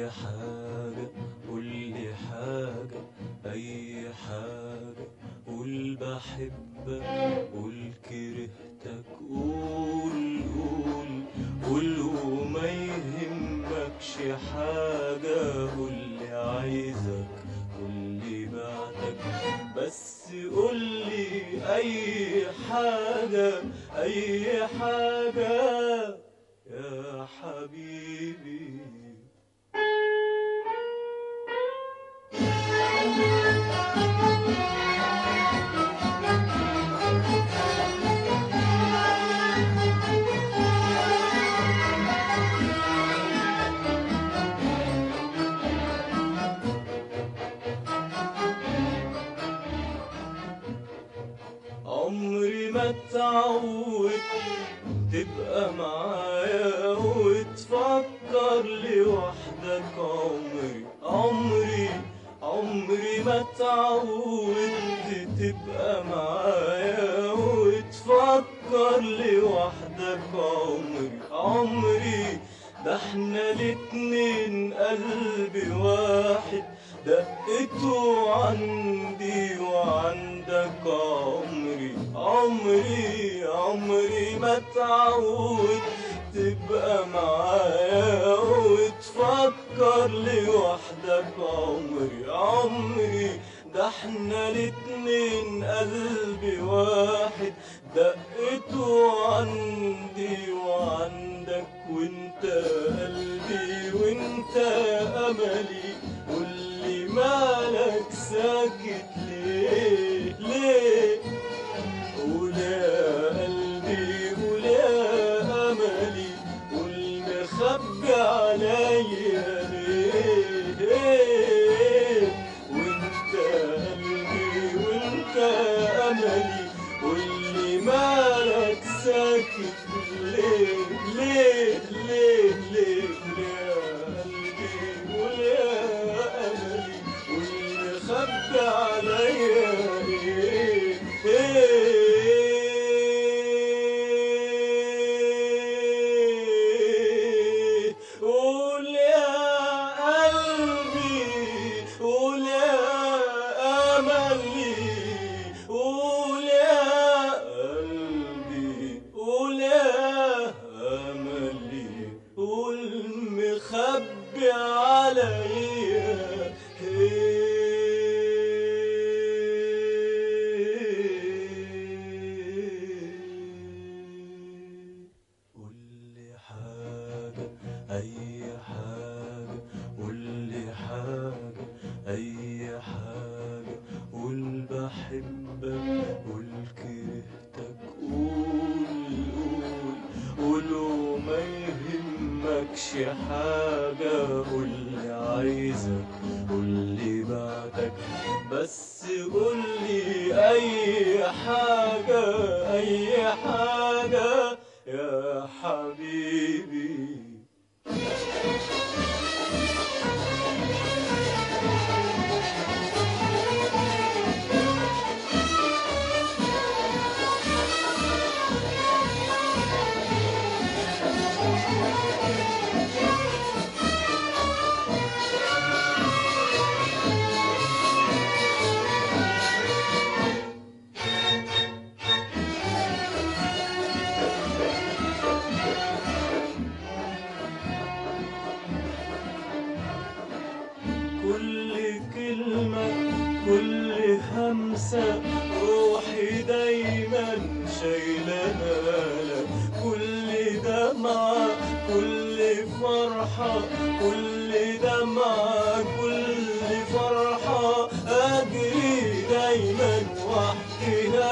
قولي حاجة قولي حاجة أي حاجة، قول بحبك قول كرهتك، قول قول قول وما يهمكش حاجة، قولي عايزك قولي بعدك، بس قولي أي حاجة أي حاجة يا حبيبي. عمري ما اتعودت تبقى معايا وتفكر لوحدك، عمري ما اتعودت تبقى معايا وتفكر لوحدك، عمري ده احنا الاتنين قلبي واحد، دقته عندي وعندك، عمري ما اتعود تبقى معايا وتفكر لوحدك، عمري ده احنا الاتنين قلبي واحد، دقته عندي وعندك، وانت قلبي وانت املي، قولي مالك ساكت ليه ليه، قول يا قلبي قول يا املي، قول مخبي عليا ليه، وانت قلبي وانت املي، قولي مالك ساكت ليه ليه ليه ليه، يا قلبي قول يا املي، قول مخبي عليا قول يا قلبي قول يا املي، قول يا قلبي قول يا املي، قول مخبي عليا أي حاجة قولي حاجة أي حاجة، قول بحبك قول كرهتك، قول قول وما يهمكش حاجة، قولي عايزك قولي بعدك، بس قولي أي حاجة أي حاجة يا حبيبي. كل كلمة كل همسة روحي دايما شايلها لك، كل دمعة كل فرحة كل دمعة كل فرحة، أجري دايما واحكيها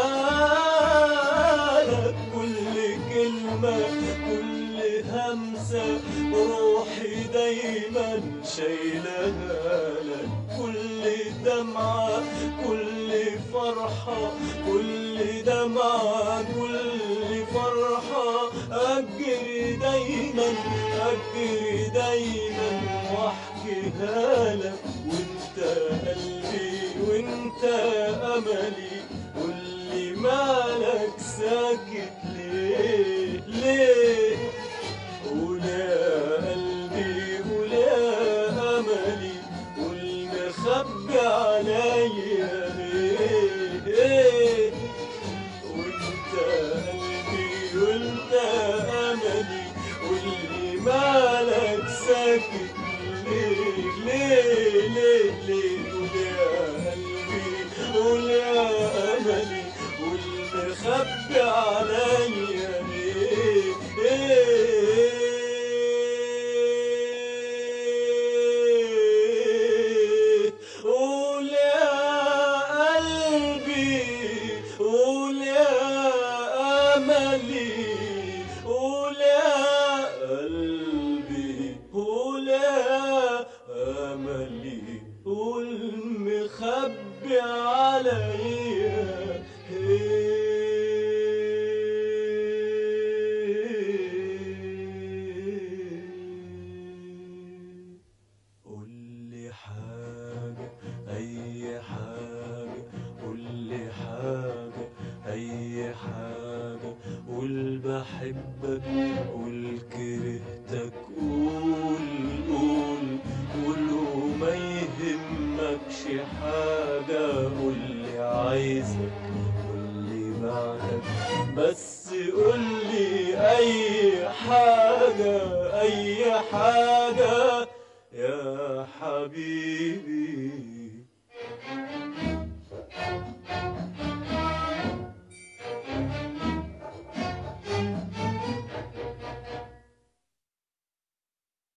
لك، كل كلمة كل همسة روحي دايما شايلها لك، كل دمعة كل فرحة كل دمعة كل فرحة، أجري دايما واحكيها لك، وانت قلبي وانت املي، قولي مالك ساكت ليه ليه، قول يا قلبي قول يا بحبك، قول كرهتك، قول قول قول وما يهمكش حاجة، قولي عايزك، قولي بعدك، بس قولي أي حاجة أي حاجة يا حبيبي.